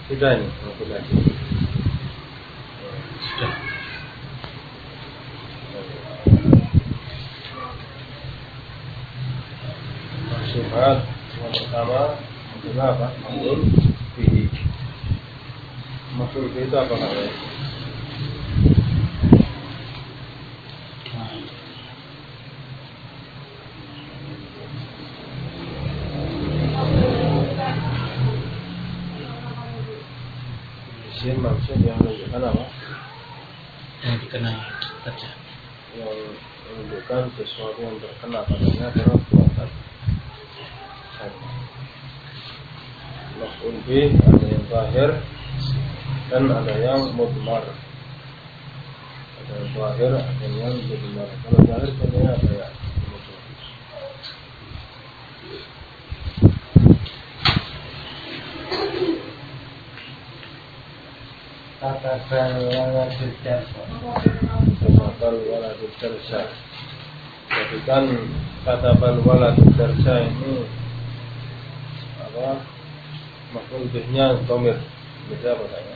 Sudah ini maf'ul lagi. Sudah. Syubhat yang pertama adalah apa? Maf'ul bihi. Maf'ul bihi itu apa namanya? Isim maksud yang menunjukkan apa? Yang dikenai saja. Yang menunjukkan sesuatu yang terkena padanya perbuatan. Maf'ul bih ada yang zahir dan ada yang mudmar. Ada yang zahir, ada yang mudmar. Kalau zahir contohnya apa ya? Katabal waladul darsa. Katabal waladul darsa. Jadi kan katabal waladul darsa ini apa? Maf'ul bihnya dhamir. Beda apa saya?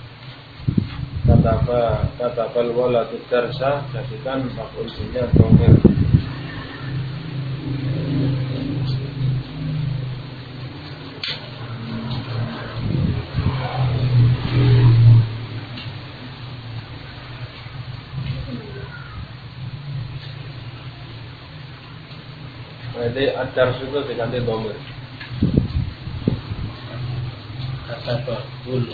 Katabal waladul darsa jadikan maf'ul bihnya dhamir. Jadi ad-dars itu diganti dhamir. Katabahul.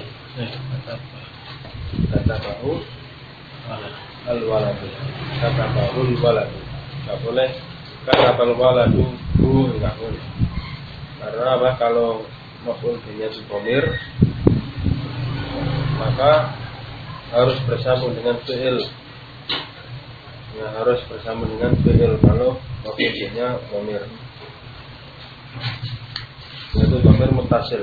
Katabahu al-waladu. Katabahul waladu. Enggak boleh katabal waladu enggak boleh. Karena apa? Kalau maf'ul bihnya dhamir maka harus bersambung dengan fi'il. Ya, harus bersambung dengan fi'il kalau maf'ul bihnya dhamir. Yaitu dhamir muttasil.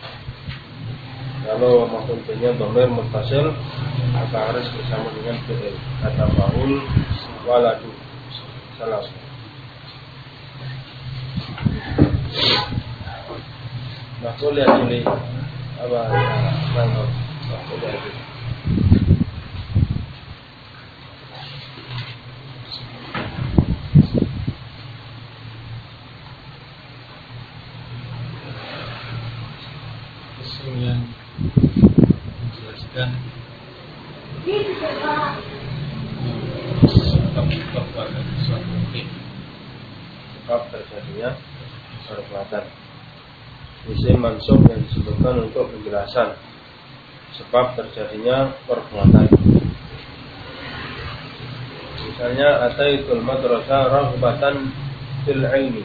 Kalau maf'ul bihnya dhamir muttasil maka harus bersambung dengan fi'il. Katabahul waladu. Salam. Maf'ul ya juli apa maf'ul ya juli. Yang menjelaskan sebab pada suatu Sebab terjadinya perbuatan. Isim mansub yang disebutkan untuk penjelasan sebab terjadinya perbuatan. Misalnya ataitul madrasah raghbatan fil ilmi.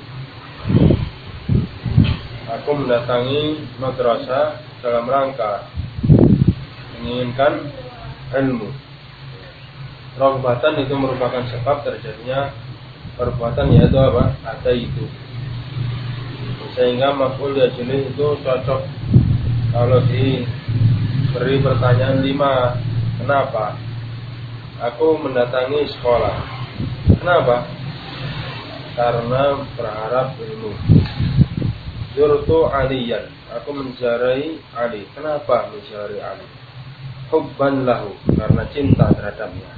Aku mendatangi madrasah dalam rangka menginginkan ilmu. Raghbatan itu merupakan sebab terjadinya perbuatan, yaitu apa? Ataitu. Sehingga maf'ul yajli itu cocok kalau diberi pertanyaan 5. Kenapa? Aku mendatangi sekolah. Kenapa? Karena berharap ilmu. Zurtu Aliyan. Aku menziarahi Ali. Kenapa menziarahi Ali? Hubban lahu. Karena cinta terhadapnya.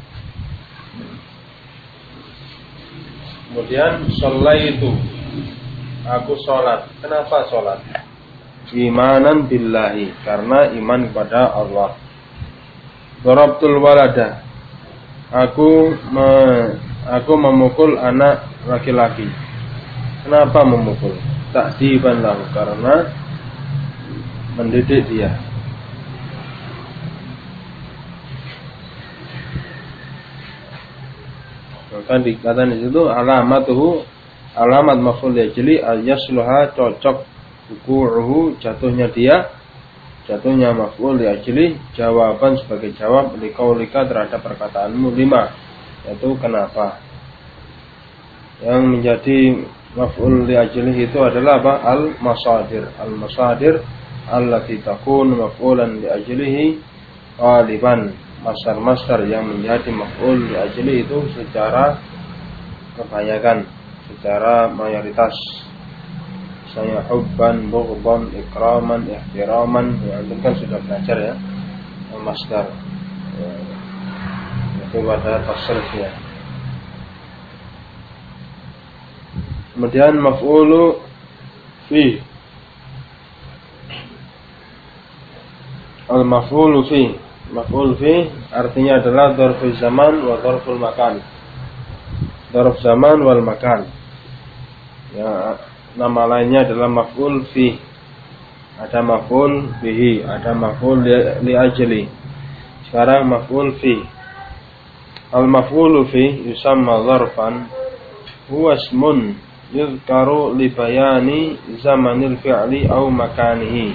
Kemudian shallaitu. Aku sholat. Kenapa sholat? Imanan billahi. Karena iman kepada Allah. Darabtul walada. Aku memukul anak laki-laki. Kenapa memukul? Ta'diban lahu, karena mendidik dia. Maka dikatakan di situ alamat maf'ul yajli al-yasluha, cocok wuqu'uhu, jatuhnya maf'ul yajli jawaban sebagai jawab liqaulika terhadap perkataanmu 5, yaitu kenapa. Yang menjadi maf'ul li ajlihi itu adalah apa? Al-masadir allati takun maf'ulan li ajlihi ghaliban. Masdar yang menjadi maf'ul li ajlihi itu secara kebanyakan, secara mayoritas Misalnya hubban, bughdan, ikraman, ihtiraman. Ya, itu kan sudah belajar ya. Masdar. Ya, itu pada tasrifnya. Kemudian maf'ulu fi. Al-maf'ulu fi. Maf'ul fi artinya adalah dzarful zaman wa dzarful makan. Dzarf zaman wal makan. Ya, nama lainnya adalah maf'ul fi. Ada maf'ul bihi, ada maf'ul li ajli. Sekarang maf'ul fi. Al-maf'ulu fi yusamma dzarfan huwa ismun yuzkaru li bayani zamanil fi'li aw makanihi.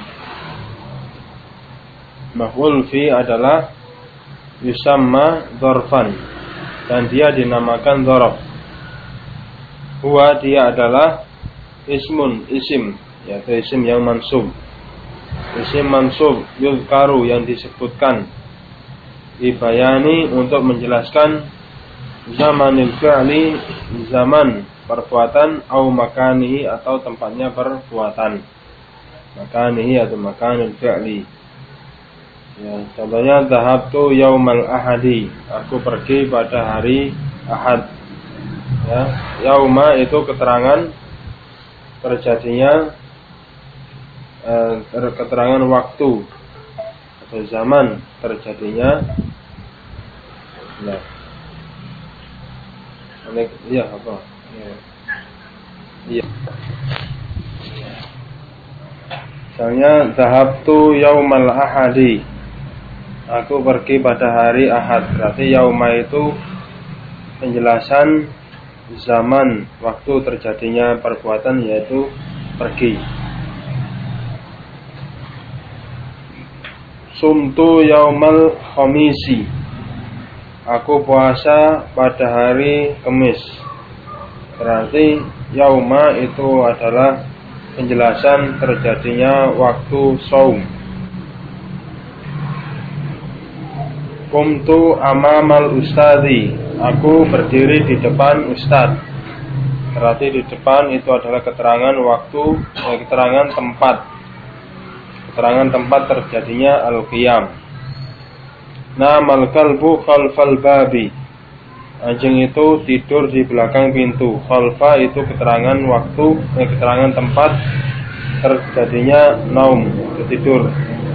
Maf'ul fi adalah yusamma dzarfan dan dia dinamakan dzarf. Huwa dia adalah ismun, isim, yaitu isim yang mansub. Isim mansub yuzkaru yang disebutkan li bayani untuk menjelaskan zamanil fi'li zaman perbuatan au makanihi atau tempatnya perbuatan. Makanihi atau makanul fi'li. Ya, contohnya dhahabtu yaumal ahadi. Aku pergi pada hari Ahad. Ya, yauma itu keterangan terjadinya keterangan waktu atau zaman terjadinya. Nah. Iya apa? Iya. Misalnya dhahabtu yaumal ahadi. Aku pergi pada hari Ahad. Berarti yauma itu penjelasan zaman waktu terjadinya perbuatan, yaitu pergi. Sumtu yaumal khamisi. Aku puasa pada hari Kamis. Berarti yauma itu adalah penjelasan terjadinya waktu shaum. Qumtu amamal ustadzi. Aku berdiri di depan ustaz. Berarti di depan itu adalah keterangan waktu, keterangan tempat. Keterangan tempat terjadinya al-qiyam. Namal kalbu khalfal babi. Anjing itu tidur di belakang pintu. Khalfa itu keterangan waktu, keterangan tempat terjadinya naum, tidur.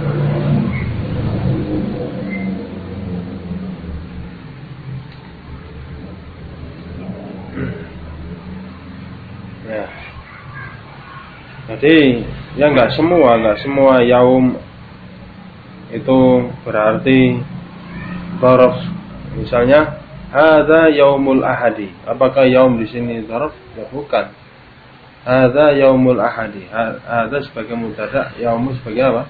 Ya. Jadi ya nggak semua yaum itu berarti dzarf. Misalnya hadza yaumul ahadi. Apakah yaum di sini dzarf? Ya bukan. Hadza yaumul ahadi. Hadza sebagai mubtada, yaum sebagai apa?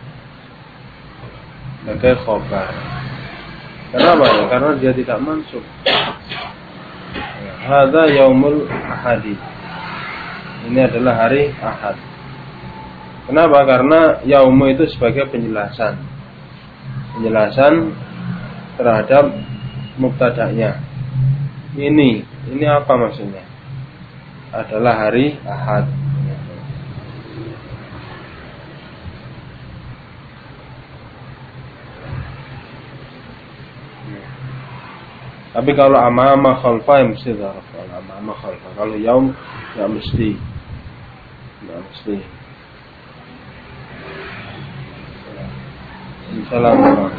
Sebagai khabar. Kenapa ya? Karena dia tidak mansub. Hadza yaumul ahadi. Ini adalah hari Ahad. Kenapa? Karena yaum itu sebagai penjelasan terhadap mubtada'nya. Ini apa maksudnya? Adalah hari Ahad. Tapi kalau amama khalfa mesti dzarf. Kalau amama khalfa, kalau yaum enggak mesti. Enggak mesti. Assalamualaikum.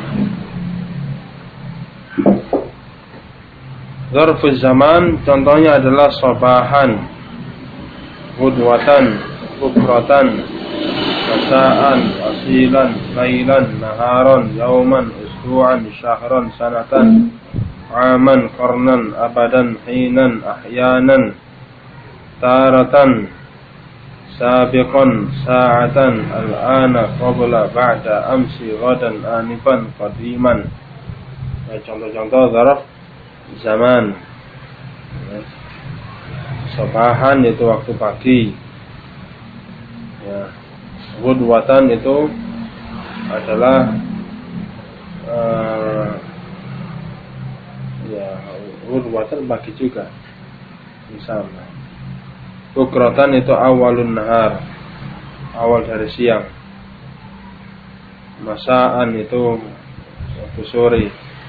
Dzarful zaman contohnya adalah sabahan, ghudwatan, bukratan, masaan, asilan, lailan, naharan, yauman, usbu'an, syahran, sanatan, aman, qarnan, abadan, hinan, ahyanan, taratan, sabiqan, sa'atan, al-ana, qabla, ba'da, amsi, ghadan, anifan, qadiman. Contoh-contoh dzarf zaman. Sabahan itu waktu pagi. Ya. Ghudwatan itu adalah ghudwatan pagi juga. Misalnya Bukratan itu awalun nahar, awal dari siang. Masaan itu waktu sore.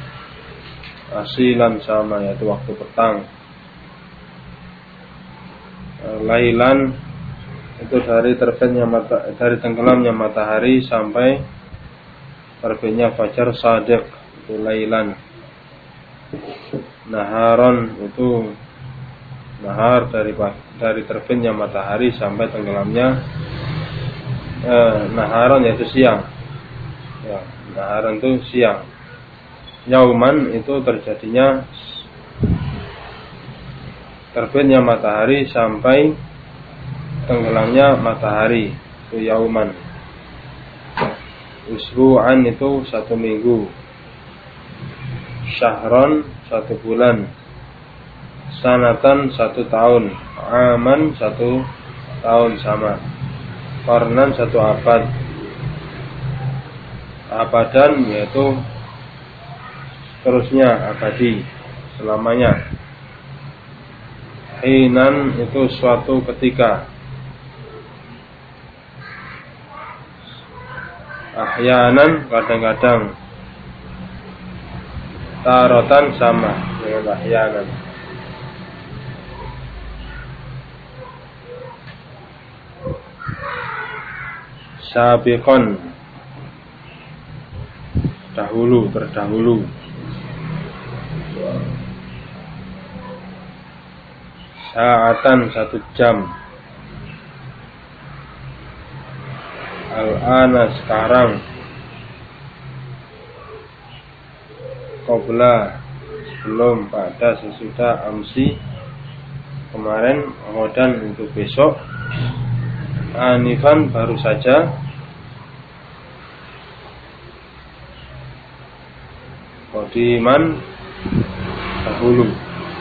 Asilan sama, yaitu waktu petang. Lailan itu dari dari tenggelamnya matahari sampai terbitnya fajar shadiq, itu lailan. Naharon itu nahar dari terbitnya matahari sampai tenggelamnya naharon yaitu siang. Ya, naharon itu siang. Yauman itu terjadinya terbitnya matahari sampai tenggelamnya matahari, itu yauman. Usbu'an itu 1 minggu. Syahron 1 bulan. Sanatan 1 tahun. Aman 1 tahun sama. Qarnan 1 abad. Abadan yaitu terusnya, abadi, selamanya. Hinan itu suatu ketika. Ahyanan kadang-kadang. Tarotan sama dengan ahyanan. Sabiqon terdahulu. Sa'atan 1 jam. Al-ana sekarang. Qabla sebelum, pada, sesudah, amsi kemarin, ghadan untuk besok, anifan baru saja, qadiman dahulu.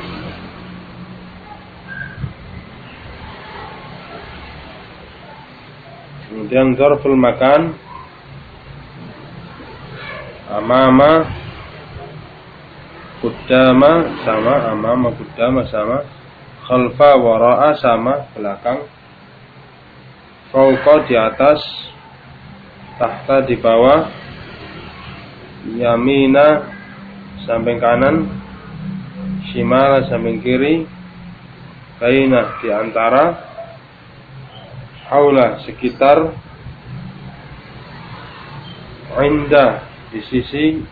Kemudian dzarful makan, amama, Qudama sama, amama qudama sama, khalfa wara'a sama, belakang, fauqa di atas, tahta di bawah, yamina samping kanan, shimala samping kiri, baina di antara, haula sekitar, inda di sisi,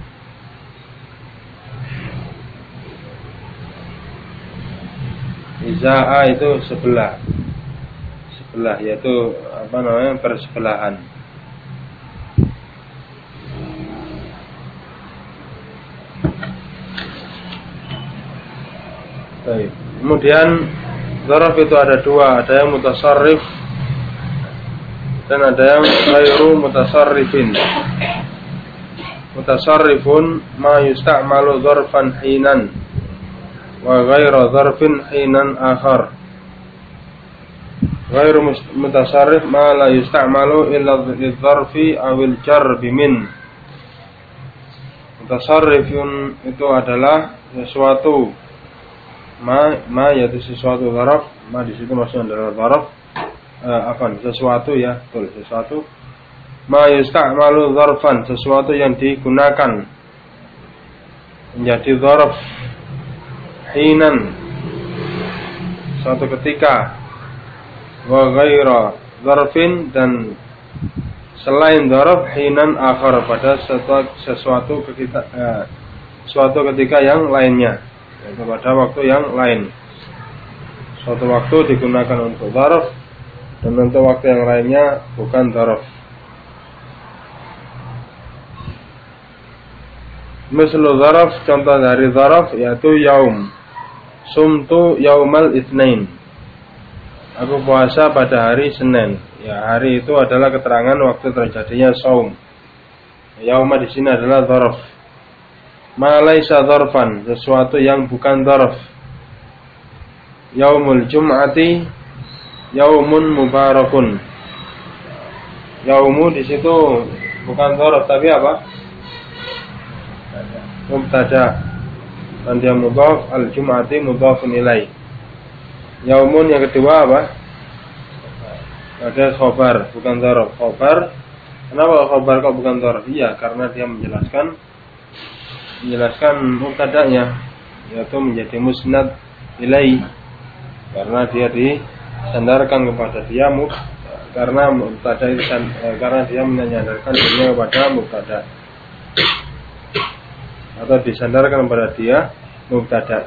Iza'a itu sebelah yaitu bersebelahan. Baik. Kemudian dzaraf itu ada 2, ada yang mutasarrif dan ada yang ghairu mutasarrifin. Mutasarrifun ma yusta'malu dzarfan hinan wa ghairu dzarfin hinan akhar. Ghairu mutasarrif ma la yusta'malu illa lidzarfi awil jar bimin. Mutasarrifun itu adalah sesuatu ma yaitu sesuatu dzaraf, ma di situ maksudnya adalah dzaraf, sesuatu ya, betul, sesuatu. Ma yusta'malu dzarfan, sesuatu yang digunakan menjadi dzaraf, hinan suatu ketika, wa ghaira dzarfin dan selain dzaraf, hinan akhar pada suatu ketika yang lainnya, yaitu pada waktu yang lain. Suatu waktu digunakan untuk dzaraf dan untuk waktu yang lainnya bukan dzaraf. Mislu dzaraf, contoh dari dzaraf yaitu yaum. Sumtu yaumal itsnain. Aku puasa pada hari Senin. Ya, hari itu adalah keterangan waktu terjadinya saum. Yauma di sini adalah dzaraf. Ma laisa dzarfan, sesuatu yang bukan dzaraf. Yaumul jum'ati yaumun mubarakun. Yaumu di situ bukan dzaraf tapi apa? Mubtada. Dan dia mudhaf, al-jum'ati mudhafun ilaih. Yaumun yang kedua apa? Ada khobar, bukan dzaraf. Khobar. Kenapa khobar kok bukan dzaraf? Iya, karena dia menjelaskan mubtada'nya, yaitu menjadi musnad ilai, karena dia disandarkan kepada dia karena mubtada itu karena dia menyandarkan dirinya kepada mubtada atau disandarkan kepada dia mubtada.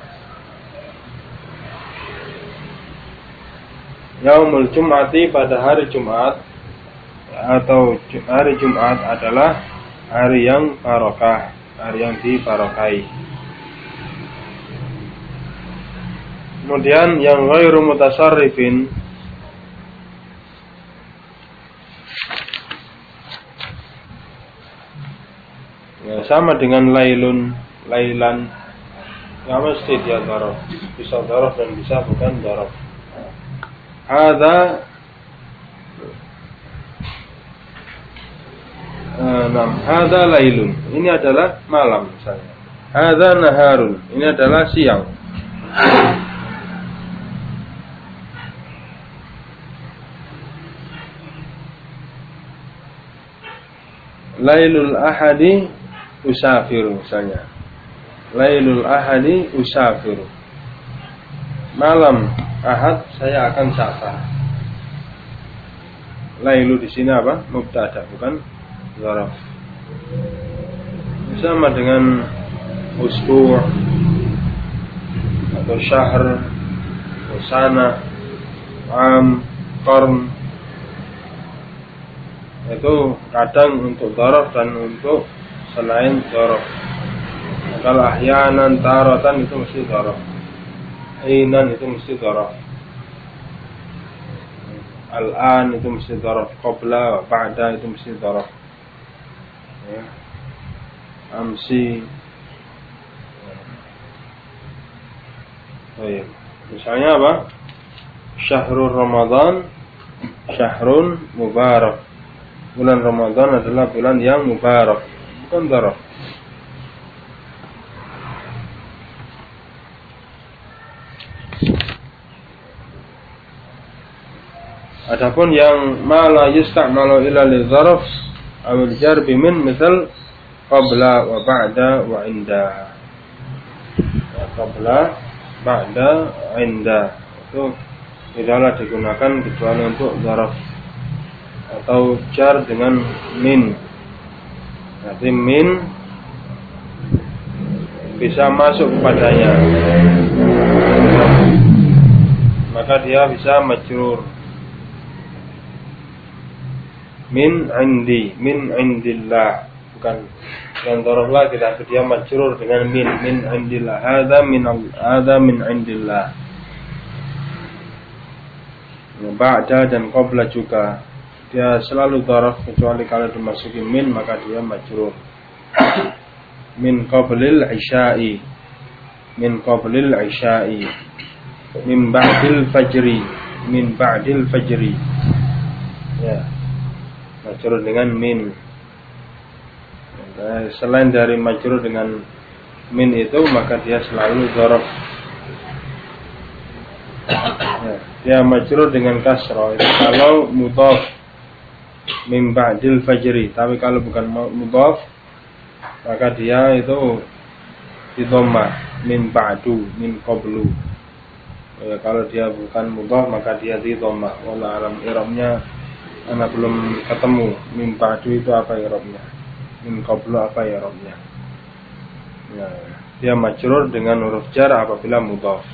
Yaumul Jum'ati, pada hari Jumat atau hari Jumat adalah hari yang barokah, hari yang dibarokai. Kemudian yang ghairu mutasarrifin, ya, sama dengan lailan, nggak mesti dia dzaraf, bisa dzaraf dan bisa bukan dzaraf. Hadza lailun, ini adalah malam misalnya. Hadza naharun, ini adalah siang. Lailul ahadi usafiru misalnya. Lailul ahadi usafiru. Malam Ahad saya akan safar. Lailu di sini apa? Mubtada, bukan dzaraf. Sama dengan usbu' atau syahr, sana, am, qarn. Itu kadang untuk dzaraf dan untuk selain dzaraf. Kalau ahyanan, taratan itu mesti dzaraf. Inan itu mesti dzaraf. Al-an itu mesti dzaraf. Qabla, ba'da itu mesti dzaraf. Ya. Amsi. Baik. Misalnya apa? Syahrul Ramadan, syahrun mubarak. Bulan Ramadan adalah bulan yang mubarak, bukan dzaraf. Adapun yang ma la yusta'malu illa lidzaraf aw al-jar bimin misal qabla wa ba'da wa inda. Ya, qabla, ba'da, inda itu tidaklah digunakan kecuali untuk dzaraf atau jar dengan min. Nanti min bisa masuk kepadanya, maka dia bisa majrur. Min indi, min indillah, bukan yang dzaraflah, tidak, dia majrur dengan min indillah. Hadza min indillah. Ba'da dan qabla juga dia selalu dzaraf, kecuali kalau dimasuki min maka dia majrur. Min qablil isya'i, min qablil isya'i, min ba'dil fajri, min ba'dil fajri. Ya, majrur dengan min. Selain dari majrur dengan min itu, maka dia selalu dzaraf. Ya, dia majrur dengan kasrah itu kalau mudhaf, min ba'dil fajri. Tapi kalau bukan mudhaf, maka dia itu di dhammah, min ba'du, min qablu. Ya, kalau dia bukan mudhaf maka dia di dhammah. Wallahu alam. I'rabnya ana belum ketemu. Min ba'du itu apa i'rabnya? Min qablu apa i'rabnya? Ya, dia majrur dengan huruf jar apabila mudhaf.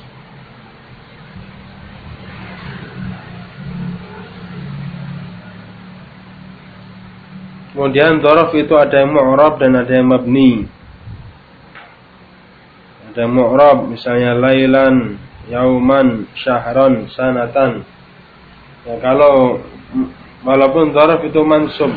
Kemudian dzaraf itu ada yang mu'rab dan ada yang mabni. Ada yang mu'rab, misalnya lailan, yauman, syahran, sanatan. Ya, kalau walaupun dzaraf itu mansub,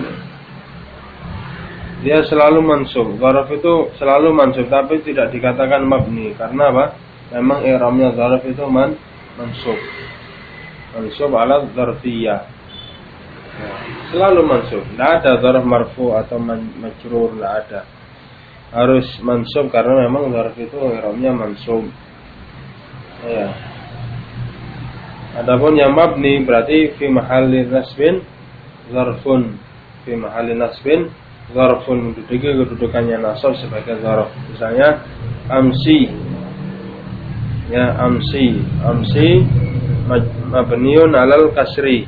dia selalu mansub. Dzaraf itu selalu mansub, tapi tidak dikatakan mabni. Karena apa? Memang i'rabnya dzaraf itu mansub. Mansub ala dzarfiyah. Ya, selalu mansub. Tidak ada dzaraf marfu atau majrur, tidak ada. Harus mansub karena memang dzaraf itu i'rabnya mansub. Ya. Adapun yang mabni berarti fi mahalli nasbin zarfun, fi mahalli nasbin zarfun, kedudukannya nasab sebagai zarf. Misalnya amsi, ya amsi mabniun alal kasri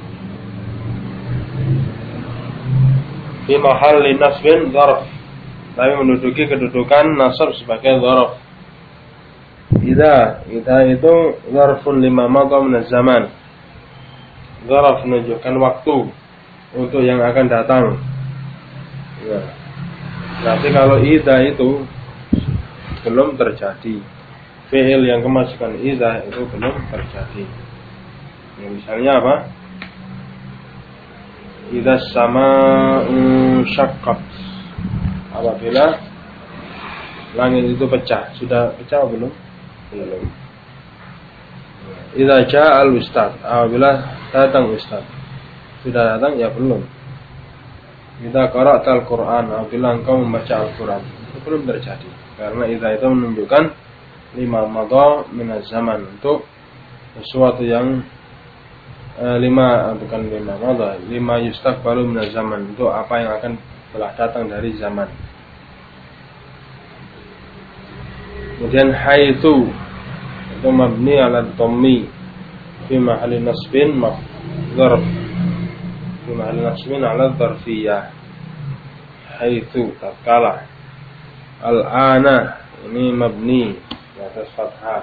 fi mahalli nasbin zarf, tapi menduduki kedudukan nasab sebagai zarf. Idza itu zarfun lima madha min zaman, zarf menunjukkan waktu untuk yang akan datang. Ya. Berarti kalau idza itu belum terjadi, fi'il yang kemasukan idza itu belum terjadi. Ya, misalnya apa? Idza sama'u syaqqat, apabila langit itu pecah. Sudah pecah atau belum? Belum. Idza ja'al ustad, apabila datang ustad. Sudah datang? Ya belum. Idza qara'tal Qur'an, apabila engkau membaca Al-Qur'an. Itu belum terjadi. Karena idza itu menunjukkan lima madha min zaman, untuk sesuatu yang lima yustaqbalu min zaman, untuk apa yang akan telah datang dari zaman. Kemudian haitsu itu mabni ala dhammi fi mahalli nasbin dzarf, fi mahalli nasbin ala dzarfiyah. Haitsu tatkala, al-ana ini mabni di atas fathah.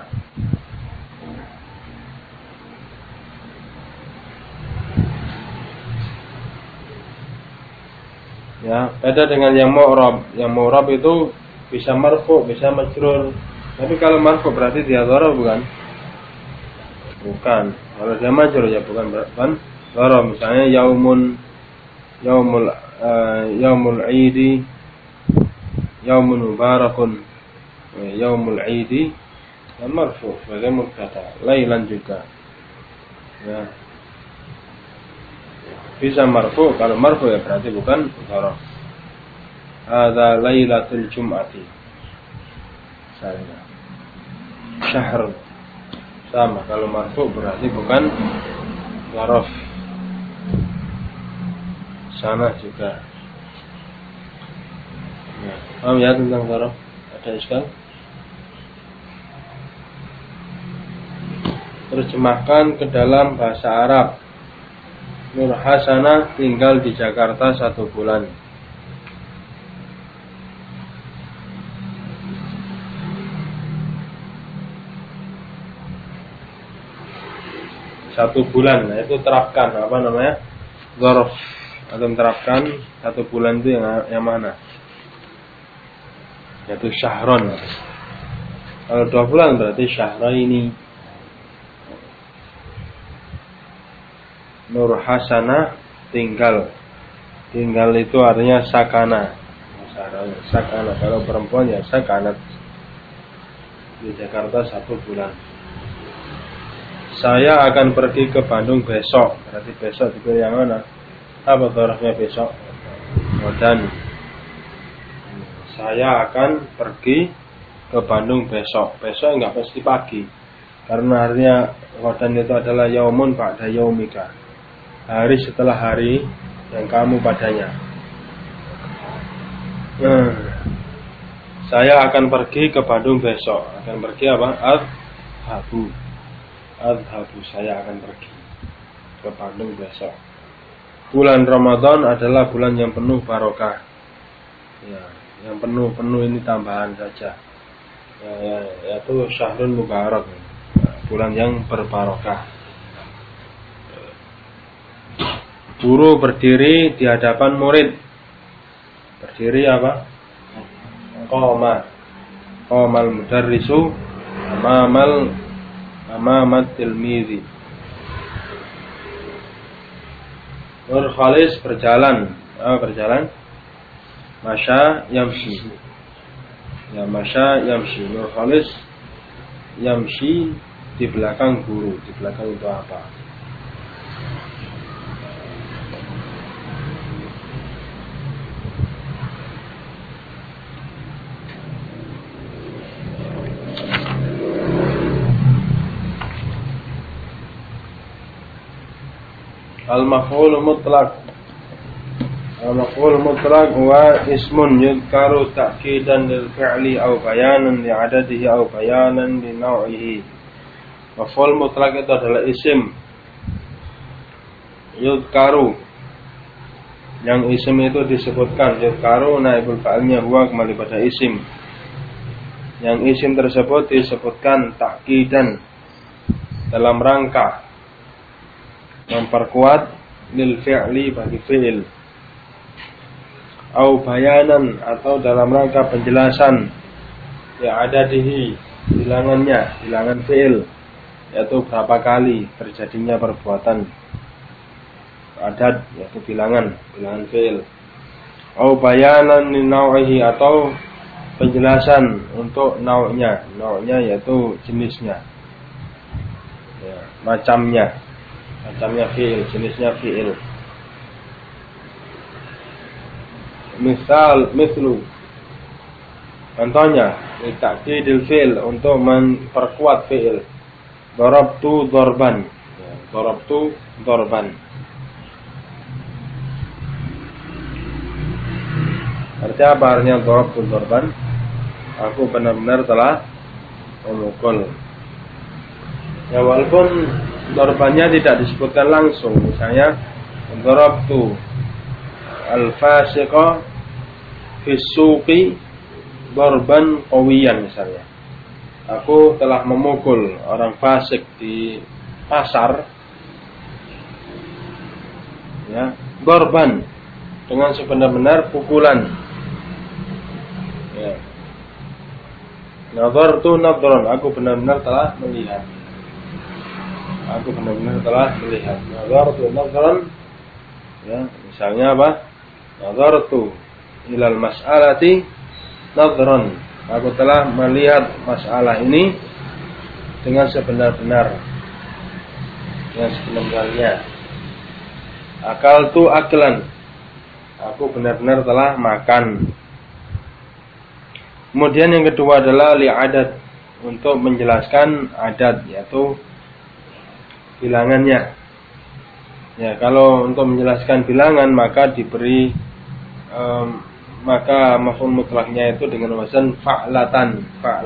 Ya, beda dengan yang mu'rab. Yang mu'rab itu bisa marfu, bisa majrur. Tapi kalau marfu berarti dia dzaraf bukan? Bukan. Kalau dia majrur ya bukan dzaraf. Misalnya yaumul idi, yaumun mubarakun, yaumul idi, dan marfu sebagai mubtada. Lailan juga. Ya. Bisa marfu, kalau marfu ya berarti bukan dzaraf. Hadza lailatul jum'ati. Misalnya syahr, sama, kalau marfu berarti bukan dzaraf. Sana juga. Ya, paham ya tentang dzaraf? Ada iskal? Terjemahkan ke dalam bahasa Arab. Nur Hasanah tinggal di Jakarta 1 bulan. Satu bulan, nah itu terapkan apa namanya? Dzaraf. Atau terapkan 1 bulan itu yang mana? Yaitu syahron. Kalau 2 bulan berarti syahraini. Nur Hasanah tinggal. Tinggal itu artinya sakana. Sakana. Kalau perempuan ya sakanat. Di Jakarta 1 bulan. Saya akan pergi ke Bandung besok. Berarti besok itu yang mana? Apa dzarafnya besok? Dan saya akan pergi ke Bandung besok. Besok enggak pasti pagi. Karena artinya wadan itu adalah yaumun ba'da yaumika. Hari setelah hari yang kamu padanya. Saya akan pergi ke Bandung besok. Akan pergi apa? Adhabu, saya akan pergi ke Bandung besok. Bulan Ramadan adalah bulan yang penuh barokah. Ya, yang penuh ini tambahan saja. Ya, yaitu syahrul mubarak. Bulan yang berbarokah. Guru berdiri di hadapan murid. Berdiri apa? Qamal mudarrisu amamat tilmizi. Nur Khalis berjalan. Berjalan. Masya yamshi. Ya, masya yamshi. Nur Khalis yamshi di belakang guru. Di belakang itu apa? Al-maf'ul mutlaq. Al-maf'ul mutlaq wa ismun yudhkaru ta'kidan lil fi'li aw bayanan li 'adadihi aw bayanan li naw'ihi. Maf'ul mutlaq itu adalah isim yudhkaru, yang isim itu disebutkan. Yudhkaru naibul fa'ilnya huwa, kembali pada isim. Yang isim tersebut disebutkan ta'kidan, dalam rangka memperkuat lil fi'li, bagi fi'il, au bayanan, atau dalam rangka penjelasan, ya adadihi, bilangannya, bilangan fi'il, yaitu berapa kali terjadinya perbuatan. Adad yaitu bilangan fi'il. Au bayanan li naw'ihi, atau penjelasan untuk nau'nya. Nau'nya yaitu jenisnya, ya, macamnya fi'il, jenisnya fi'il. Mislu, contohnya, litakidil fi'il, untuk memperkuat fi'il. Darabtu dorban, ya, darabtu dorban. Artinya apa? Artinya darabtu dorban, aku benar-benar telah memukul. Ya, walaupun dorbannya tidak disebutkan langsung, misalnya darabtu al-fasiqa fis suqi darban qawiyan, misalnya aku telah memukul orang fasik di pasar, ya, darban, dengan sebenar-benar pukulan, ya. Nadartu nadran, aku benar-benar telah melihat. Nadartu nadran, ya, misalnya apa? Nadartu ilal mas'alati nadran, aku telah melihat masalah ini dengan sebenar-benarnya. Akaltu aklan, aku benar-benar telah makan. Kemudian yang kedua adalah li'adad, untuk menjelaskan adad, yaitu bilangannya. Ya, kalau untuk menjelaskan bilangan maka diberi maka maf'ul mutlaqnya itu dengan wazan fa'latan.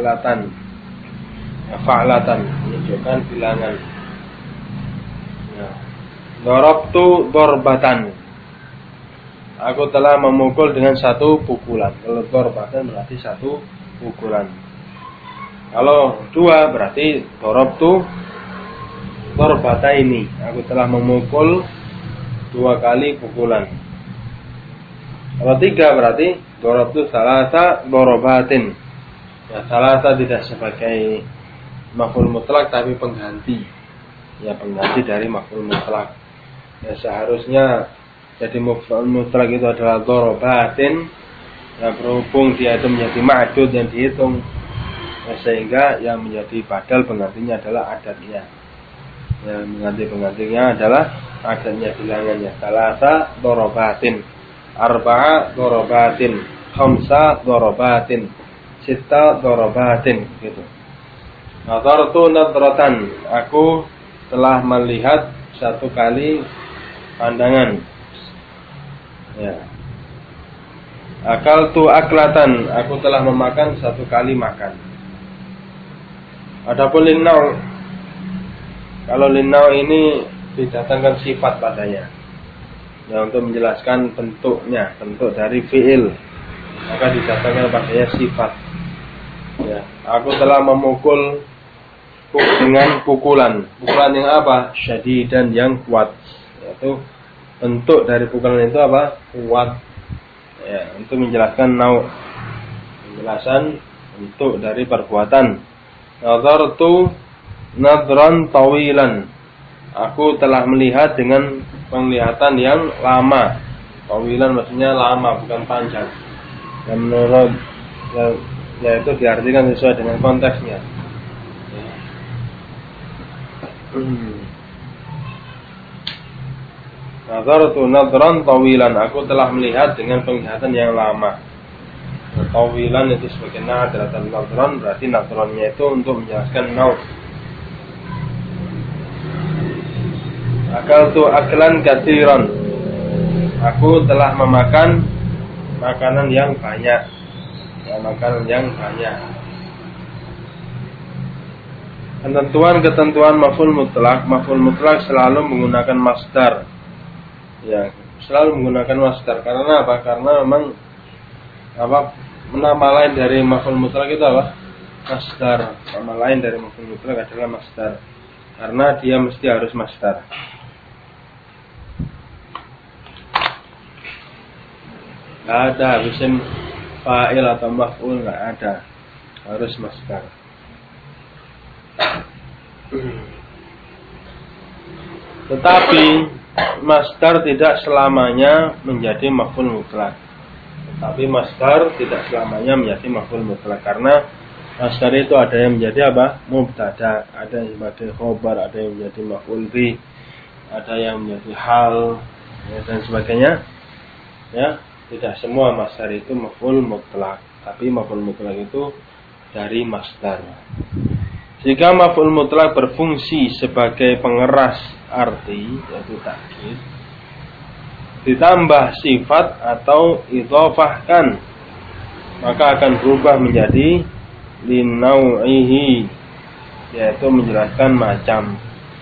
Ya, fa'latan menunjukkan bilangan. Ya. Darabtu darbatan, aku telah memukul dengan satu pukulan. Kalau darbatan berarti satu pukulan. Kalau dua berarti darabtu darbataini, aku telah memukul dua kali pukulan. Kalau tiga berarti darabtu salasa darabatin. Ya, salasa tidak sebagai maf'ul mutlaq tapi pengganti. Ya, pengganti dari maf'ul mutlaq. Ya, seharusnya jadi maf'ul mutlaq itu adalah darabatin. Ya, berhubung dia itu menjadi ma'dud yang dihitung, ya, sehingga yang menjadi badal penggantinya adalah adadnya. Ya, penggantinya adalah adadnya, bilangannya. Salasa darabatin, arba'a darabatin, khamsa darabatin, sitta darabatin, gitu. Nadartu nadratan, aku telah melihat satu kali pandangan. Ya. Akaltu aklatan, aku telah memakan satu kali makan. Adapun linnau, kalau linnau ini didatangkan sifat padanya, ya, untuk menjelaskan bentuknya, bentuk dari fi'il, maka didatangkan padanya sifat. Ya, aku telah memukul dengan pukulan yang apa? Syadidan, yang kuat. Yaitu bentuk dari pukulan itu apa? Kuat. Ya, untuk menjelaskan penjelasan bentuk dari perbuatan. Nadartu nadran tawilan, aku telah melihat dengan penglihatan yang lama. Tawilan maksudnya lama, bukan panjang. Dan menurut ya itu diartikan sesuai dengan konteksnya. Ya. Nadartu nadran tawilan, aku telah melihat dengan penglihatan yang lama. Tawilan itu sebagai nadratan, nadran berarti nadrannya itu untuk menjelaskan naud. Akaltu aklan katsiran. Aku telah memakan makanan yang banyak. Ya, makanan yang banyak. Ketentuan maf'ul mutlak selalu menggunakan masdar. Ya, selalu menggunakan masdar. Karena apa? Karena memang nama lain dari maf'ul mutlak itu apa? Masdar. Nama lain dari maf'ul mutlak adalah masdar. Karena dia mesti harus masdar. Nggak ada isim fa'il atau maf'ul, nggak ada, harus masdar. Tetapi masdar tidak selamanya menjadi maf'ul mutlak. Karena masdar itu ada yang menjadi apa? Mubtada, ada yang sebagai khobar, ada yang menjadi maf'ul bih, ada yang menjadi hal, ya, dan sebagainya. Ya. Tidak semua masdar itu maf'ul mutlak, tapi maf'ul mutlak itu dari masdar. Jika maf'ul mutlak berfungsi sebagai pengeras arti, yaitu takkid, ditambah sifat atau idhofahkan, maka akan berubah menjadi linau'ihi, yaitu menjelaskan macam.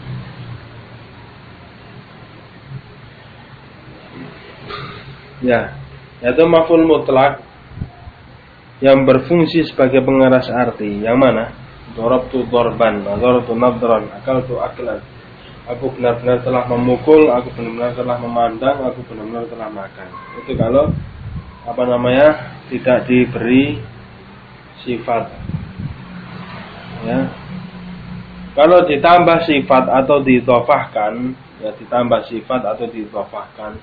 Ya, yaitu maf'ul mutlak yang berfungsi sebagai pengeras arti. Yang mana? Darabtu darban, nadartu nadran, akaltu aklan. Aku benar-benar telah memukul, aku benar-benar telah memandang, aku benar-benar telah makan. Itu kalau tidak diberi sifat. Ya. Kalau ditambah sifat atau didhofahkan, ya ditambah sifat atau didhofahkan,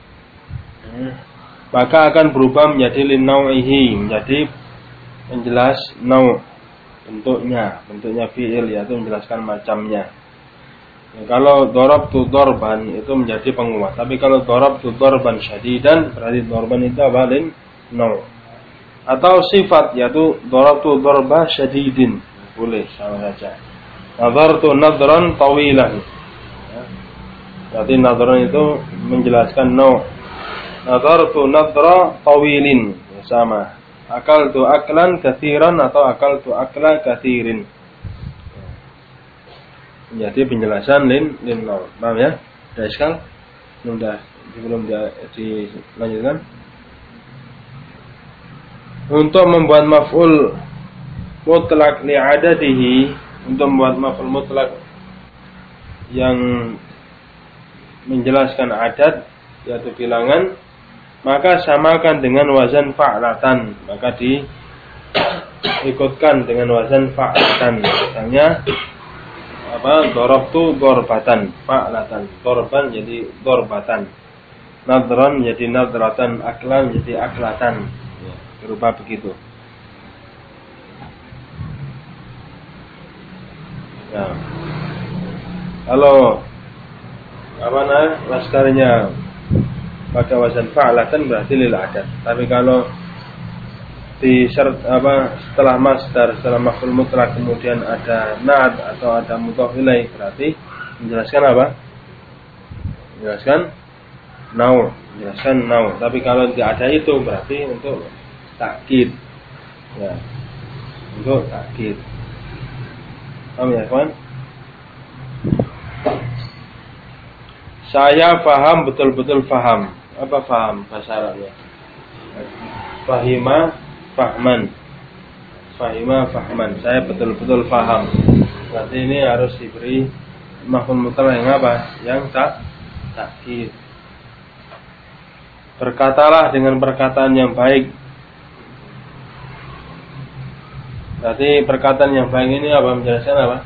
maka akan berubah menjadi linau'ihi, menjadi menjelas nau', bentuknya fi'il, yaitu menjelaskan macamnya. Ya, kalau darabtu darban itu menjadi penguat, tapi kalau darabtu darban syadidan berarti darban itu apa? Nau'. Atau sifat, yaitu darabtu darba syadidin, boleh sama saja. Nadartu nadran tawilan, ya. Berarti nadran itu menjelaskan nau'. Nadartu nadra tawilin, sama. Akaltu aklan katsiran atau akaltu akla katsirin. Jadi penjelasan lin naw. Paham ya? Sudah iskal? Belum dilanjutkan. Untuk membuat maf'ul mutlak li'adadihi, untuk membuat maf'ul mutlak yang menjelaskan adat, yaitu bilangan, maka samakan dengan wazan fa'latan, maka diikutkan dengan wazan fa'latan. Misalnya darabtu darbatan, fa'latan, darban jadi darbatan, nadran jadi nadratan, aklan jadi aklatan, ya, berupa begitu. Ya. Kalau masdarnya pada wazan fa'latan berarti lil adat. Tapi kalau setelah masdar, setelah maf'ul mutlak kemudian ada na'at atau ada mudhaf ilaih, berarti menjelaskan apa? Menjelaskan nau'. Tapi kalau tidak ada itu berarti untuk takkid. Ya. Untuk takkid. Paham ya, kawan? Saya faham, betul-betul faham. Apa faham bahasa Arabnya? Fahima fahman. Saya betul-betul faham. Berarti ini harus diberi maf'ul mutlak yang apa? Yang takkid. Berkatalah dengan perkataan yang baik. Berarti perkataan yang baik ini apa? Menjelaskan apa?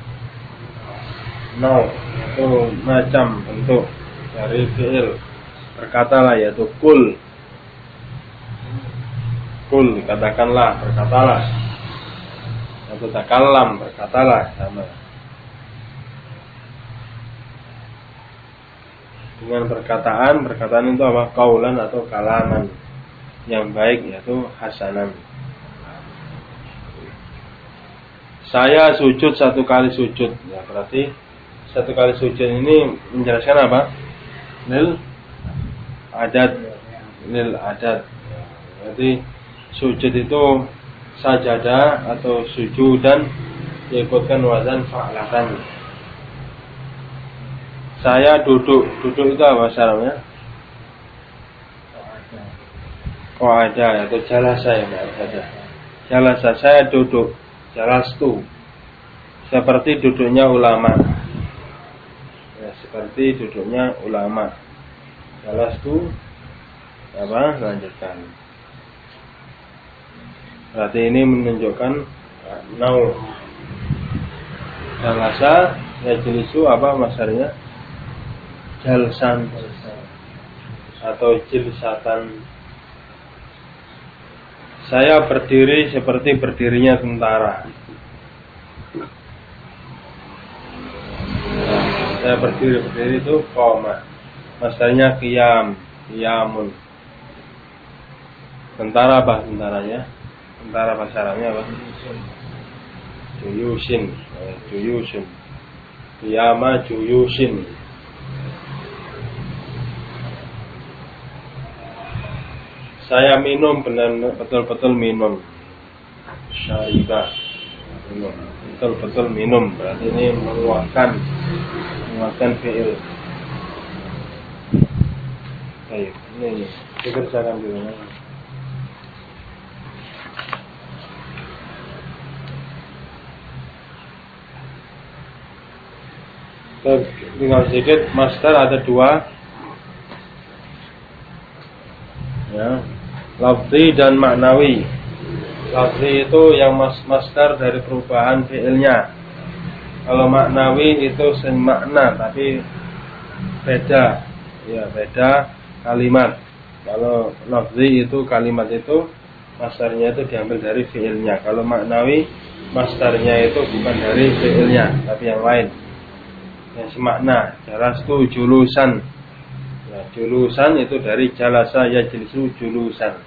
Itu macam, bentuk dari fi'il. Berkatalah, yaitu kul, katakanlah, berkatalah. Atau takallam, berkatalah, sama. Dengan perkataan itu apa? Qaulan atau kalaman yang baik, yaitu hasanan. Saya sujud 1 kali sujud, ya berarti satu kali sujud ini menjelaskan apa? Lil adat. Jadi sujud itu sajadah atau sujud dan diikutkan wazan fa'latan. Saya duduk itu apa salamnya? Qa'ada atau jalasa ya ada. Jalasa saya duduk, jalastu. Seperti duduknya ulama. Ya, seperti duduknya ulama. Jalastu apa? Lanjutkan. Berarti ini menunjukkan nau. Jalasa ya jilisu apa masarnya? Jalsan atau jilsatan. Saya berdiri seperti berdirinya tentara. Saya berdiri itu qoma. Masarnya qiyamun. Tentara apa tentaranya? Tentara bahasa Arabnya apa? Juyusin. Qiyama juyusin. Saya minum betul-betul minum. Syaribah. Betul-betul minum. Berarti ini menguatkan fi'il. Baik, ini dikerjakan dulu. Tinggal sedikit, master ada dua ya, lafzi dan maknawi. Lafzi itu yang master dari perubahan fi'ilnya. Kalau maknawi itu semakna tapi beda kalimat. Kalau lafzi itu kalimat itu masternya itu diambil dari fi'ilnya. Kalau maknawi masternya itu bukan dari fi'ilnya tapi yang lain. Yang semakna, jalastu julusan. Ya, julusan itu dari jalasa yajlisu julusan.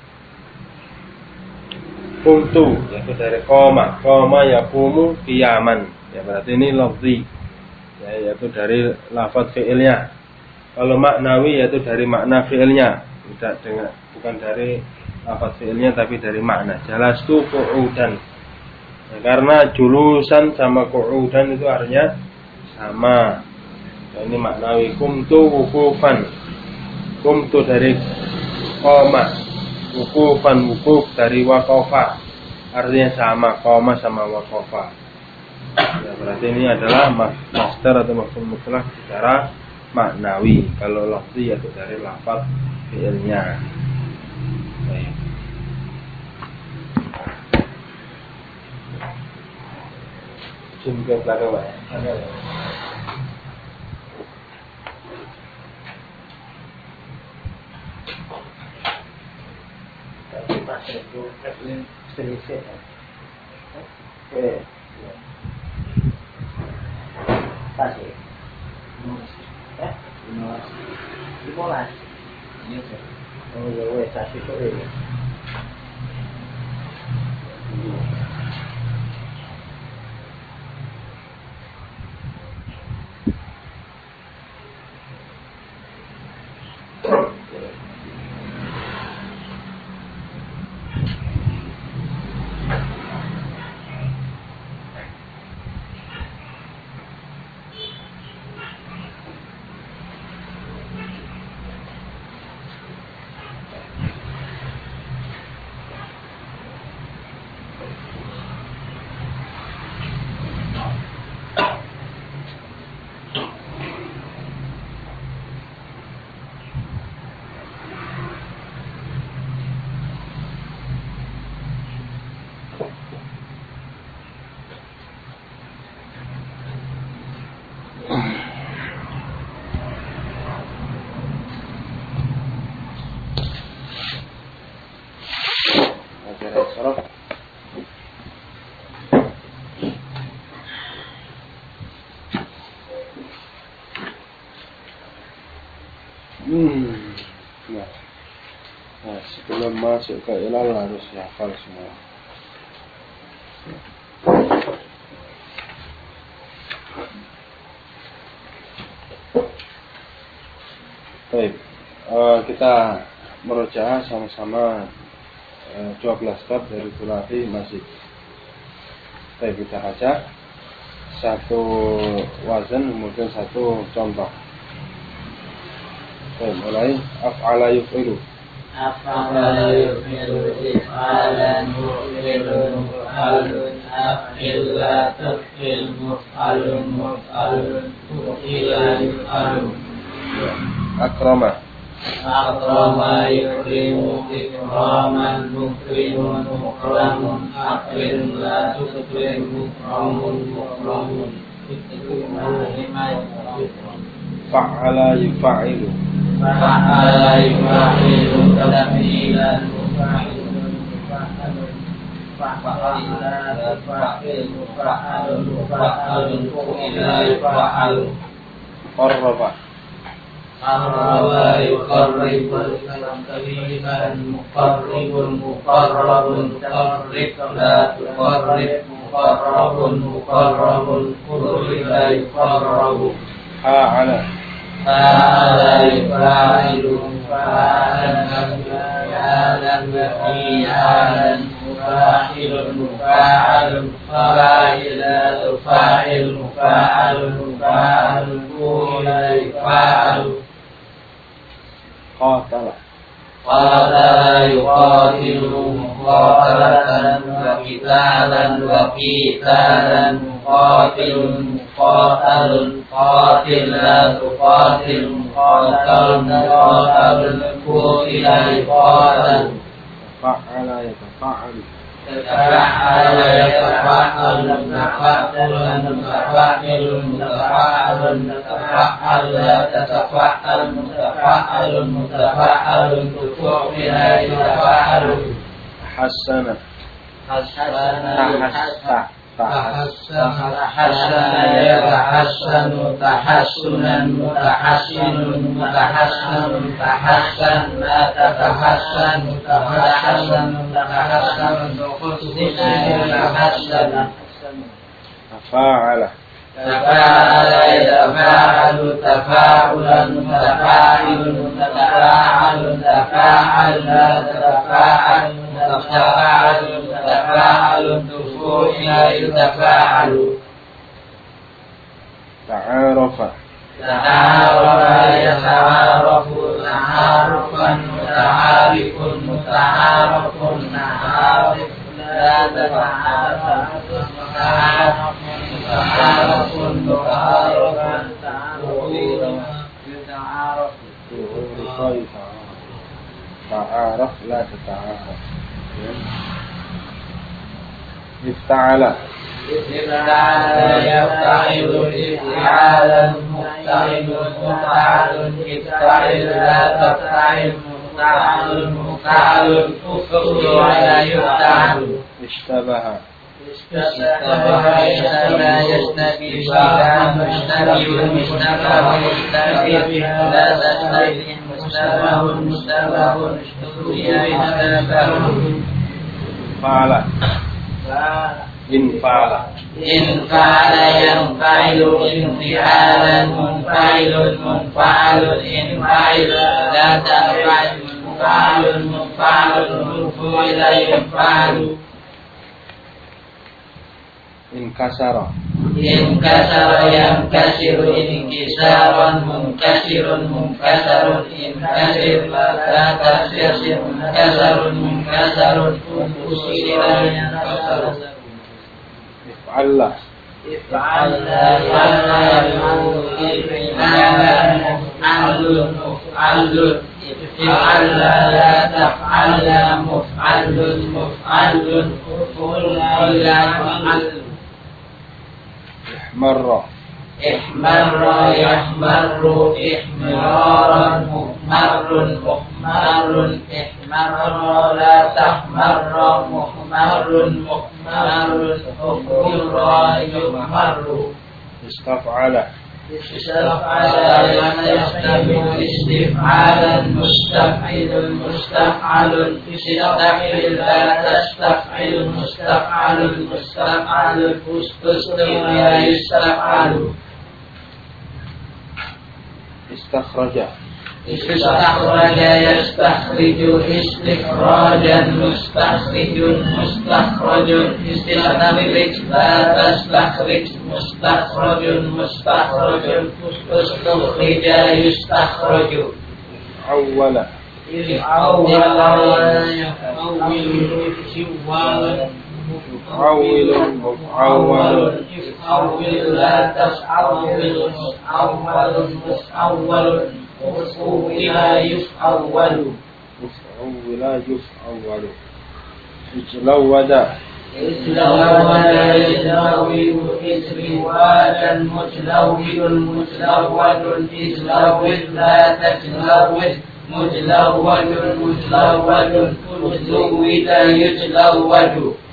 Qumtu yaitu dari qoma yaqumu qiyaman. Ya berarti ini lafzi. Ya, yaitu dari lafaz fi'ilnya. Kalau maknawi yaitu dari makna fi'ilnya, bukan dari lafaz fi'ilnya tapi dari makna. Jalastu qu'udan. Ya, karena julusan sama qu'udan itu artinya sama. Nah, ini maknawi. Qumtu wukufan. Qumtu dari qoma. Wukuf dari waqafa. Artinya sama, qoma sama waqafa. Ya, berarti ini adalah master atau maf'ul mutlaq secara maknawi. Kalau lafzi yaitu dari lafaz fi'ilnya. Baik. Jumlah belakang Pak. Tapi pasal itu selisih. Oke. Pasal. Ya, 15. Iya, Sir. Oh, ya wes asik kok ya. Nah, sebelum masuk ke ilal harus hafal semua. kita merojaah sama-sama 12 bab dari Thulathi Mazid. Kita baca satu wazan kemudian satu contoh. Mulai af'ala yuf'ilu. Af'ala yuf'ilu if'alan muf'ilun muf'alun af'ila tuf'il muf'alun muf'alun fu'ila yuf'alun. Akrama. Akrama yukrimu ikraman mukrimun mukramun af'ila tuf'il mukramun mukramun. Fa'ala yuf'ilu. Fa'ala yufa'ilu taf'ilan mufa'ilun mufa'alun fa'ila tafa'il mufa'alun mufa'alun fu'ila yufa'alun. Qarraba. Qarraba yuqarribu taqriban muqarribun muqarrabun taqrib la tuqarrib muqarrabun muqarrabun qurriba yuqarrabu. Fa'ala. Fa'ala yufa'ilu fa'alan fa'alan fa'ilan mufa'ilun mufa'alun fa'ila tufa'il mufa'alun mufa'alun fu'ila yufa'alu. Qatala. Qatala yuqatilu muqatalatan wa qitalan wa qitalan muqatilun muqatalun qatil la tuqatil muqatalun muqatalun qutila yuqatal. Fa'ala yatafa'alu. Tafa'ala yatafa'alu tafa'ulun mutafa'ilun mutafa'alun tafa'ala tatafa'al mutafa'alun mutafa'alun tufu'ila yatafa'alu. Hassana. Tahassa tahassana yatahassanu tahassunan mutahassinun mutahassanun tahassan la tatahassan tahassanun tahassanun tuhsina yatahassana. Fa'ala. Tafa'ala yatafa'alu tafa'ulan mutafa'ilun mutafa'alun tafa'ala tatafa'al mutafa'alun tafa'alun tufu'ila yutafa'alu. Ta'arafa. Ta'arafa yata'arafu ta'arufan muta'arifun muta'arafun ta'arif la tata'arafu muta'arafun muta'arafun muta'arafun ta'aruf. Ta'araf la tata'araf. Ifta'ala. Ifta'ala yafta'ilu ifti'alan mufta'ilun mufta'alun ifta'il la tafta'il mufta'alun mufta'alun ufta'ila yufta'alu. Ishtabaha. Ishtabaha yashtabi bahan mushtabihun mushtabahun mushtabih la tastabih mustabahun mustabahun ishtubiha mustabahun. Fa'ala. Infa'ala. Infa'ala yanfa'ilu infi'alan munfa'ilun munfa'alun infa'il la ta'fa'il munfa'alun munfa'alun munfu'ila yunfa'alu. Inkasara. Inkasara yankasiru inkisaran munkasirun munkasarun inkasir la tasir munkasarun munkasarun usira yankasarun. If'alla. If'alla yaf'alu if'alan muf'alun muf'alun if'alla la taf'alla muf'alun muf'alun fu'ila yaf'alu. Ihmarra. Ihmarra yahmarru ihmiraran muhmarrun muhmarrun ihmarra la tahmarra muhmarrun muhmarrun uhmira yuhmarru. Istaf'ala. Istaf'ala yastabihu istif'alan mustaf'ilun mustaf'alun istaf'il la tastaf'il mustaf'alun mustaf'alun ustustamila yustaf'alu. Istakhraja. استخرج يستخرج استخراجا مستخرج مستخرج استخرج لا تستخرج مستخرج مستخرج استخرج يستخرج أول مفعول مفعول لا تفعل مفعول مفعول مفعول يفعل مفعول يفعل اجلود يتلون إزواجا متلون متلون إزلود لا تتلون متلون متلون متلود يتلود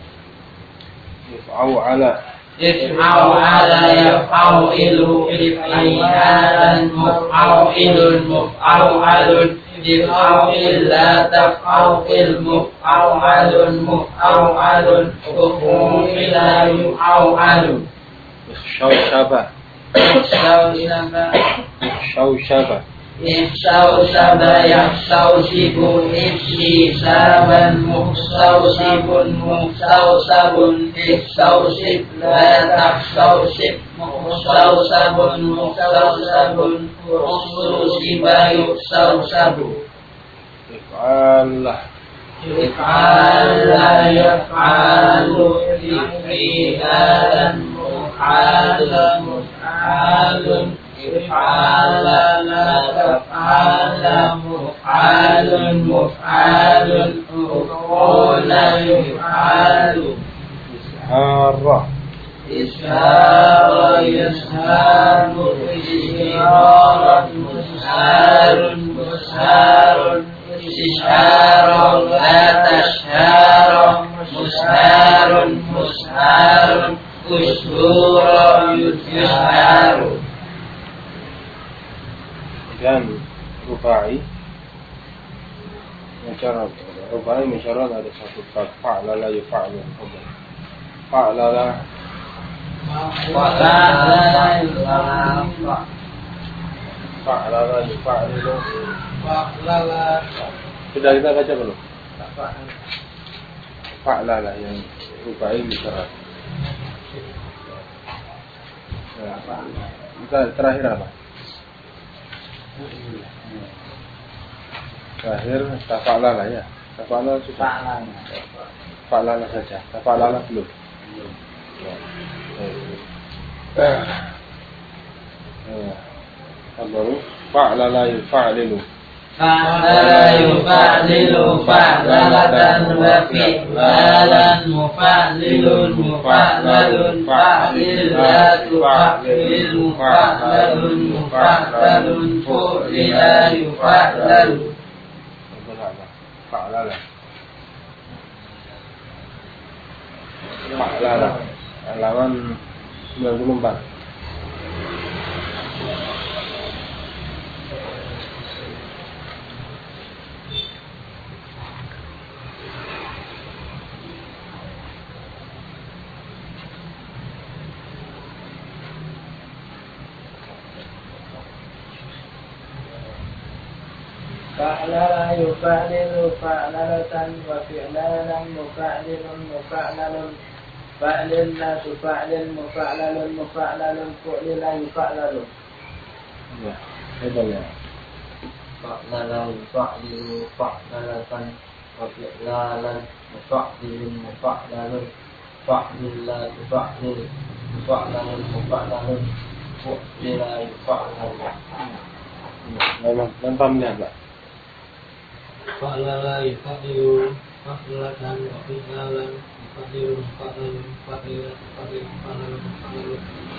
يفعل يفعل يفعل إفعالا مفعول مفعول يفعل لا تفعل مفعول مفعول مفعول يفعل اخشوشب اخشوشب احتوسب يحتوسب احتسابا مستوسب مستوسب احتوسب لا تحتوسب مستوسب مستوسب احتوسب يحتوسب افعال يفعل يفعل إفعالا مفعالا مفعال يفعل لا تفعل مفعال مفعال مفعول يفعل إسهار إسهار يسهار إسهارا مسهار مسهار استشهار لا تشهار مسهار مسهار أشهور يسهار. Dan rubai Musyarat rubai musyarat ada satu kata fa'lala yufa'lu fa'lala fa'lala yufa'lu sudah kita baca belum? Fa'lala yang rubai musyarat. Kita terakhir apa? Terakhir tafa'lala ya. Tafa'lala sudah. Fa'lala saja. Tafa'lala belum. Baru fa'lala yufa'lilu. فعلل يفعلل فعللة وفعلالا مفعلل مفعلل فعلل لا تفعلل مفعلل مفعلل فعلل يفعلل. فعلل فعلل halaman 94. فعلل يفعلل فعللة وفعلالا مفعلل مفعلل فعلل لا تفعلل مفعلل مفعلل فعلل يفعلل. Ya, hebat ya. فعلل يفعلل فعللة وفعلالا مفعلل مفعلل فعلل لا تفعلل مفعلل مفعلل فعلل يفعلل. Memang tampamnya Pak. Fa'lala yufa'lilu fa'latan wa fi'lalan fa'lilu fa'lalu fa'lilu fa'lilu fa'lalu fa'lalu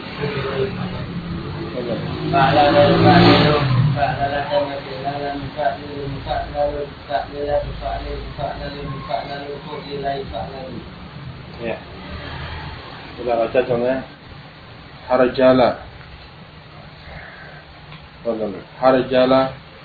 فعلل يفعلل فعللة وفعلالا فعلل مفعلل فعللة فعلل فعلل مفعلل فعلل يفعلل. Ya. Kita baca contohnya. Harjala. Harjala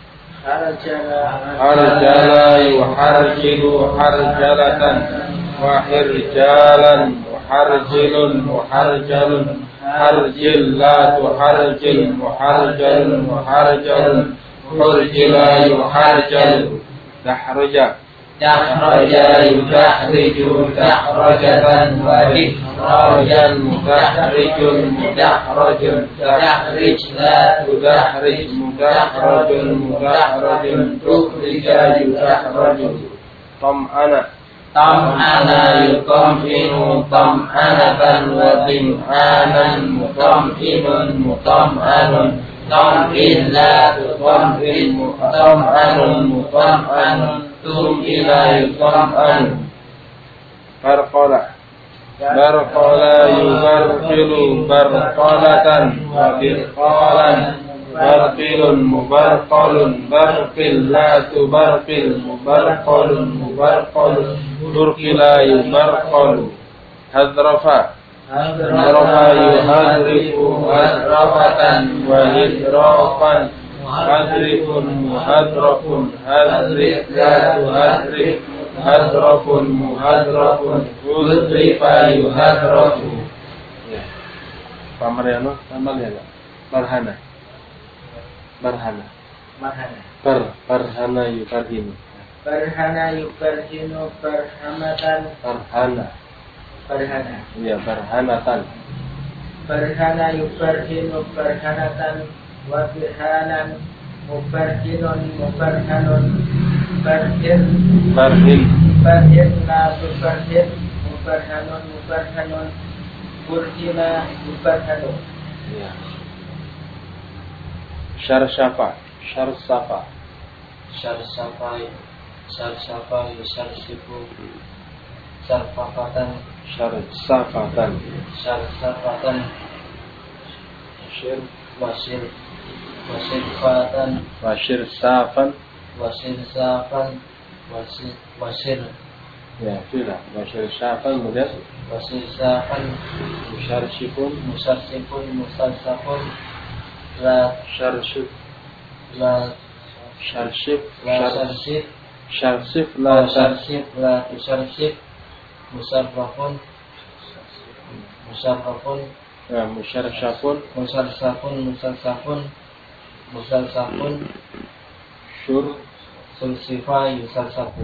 harjala yuharjilu harjalatan wa hirjalan muharjilun muharjalun harjil la tuharjil muharjalun muharjalun hurjila yuharjalu dahraja dahraja yudahriju dahrajatan wa dikhrajan mudahrijun mudahrajun dahrij la tudahrij mudahrajun mudahrajun tukhrija yudahraju tam'ana yuqaminu tam'anatan wa tim'anan mutam'inun mutam'anun tam'in la tutam'in mutam'anun mutam'anun tum'ila yutam'anu barqala yubarqilu barqalatan wa birqalan barqilun mubarqalun barqil la tubarqil mubarqalun mubarqalun burqila yubarqalu hadrafa yuhadrifu hadrafatan wa hidrafan hadrifun muhadrafun hadrif la tuhadrif hadrafun muhadrafun hudrifa yuhadrafu Pamariano barhana yubarhinu barhana yubarhinu barhamatan iya barhanatan barhana yubarhinu barhanatan wa birhanan mubarhinun mubarhanun barhin la tubarhin mubarhanun mubarhanun burhina mubarhanun iya syarsafa yusarsifu syarfafatan wasir safan ya sudah wasir safan kemudian musarsifun la syarsif musarrafun ya musyarsafun sulsifa yusarsafu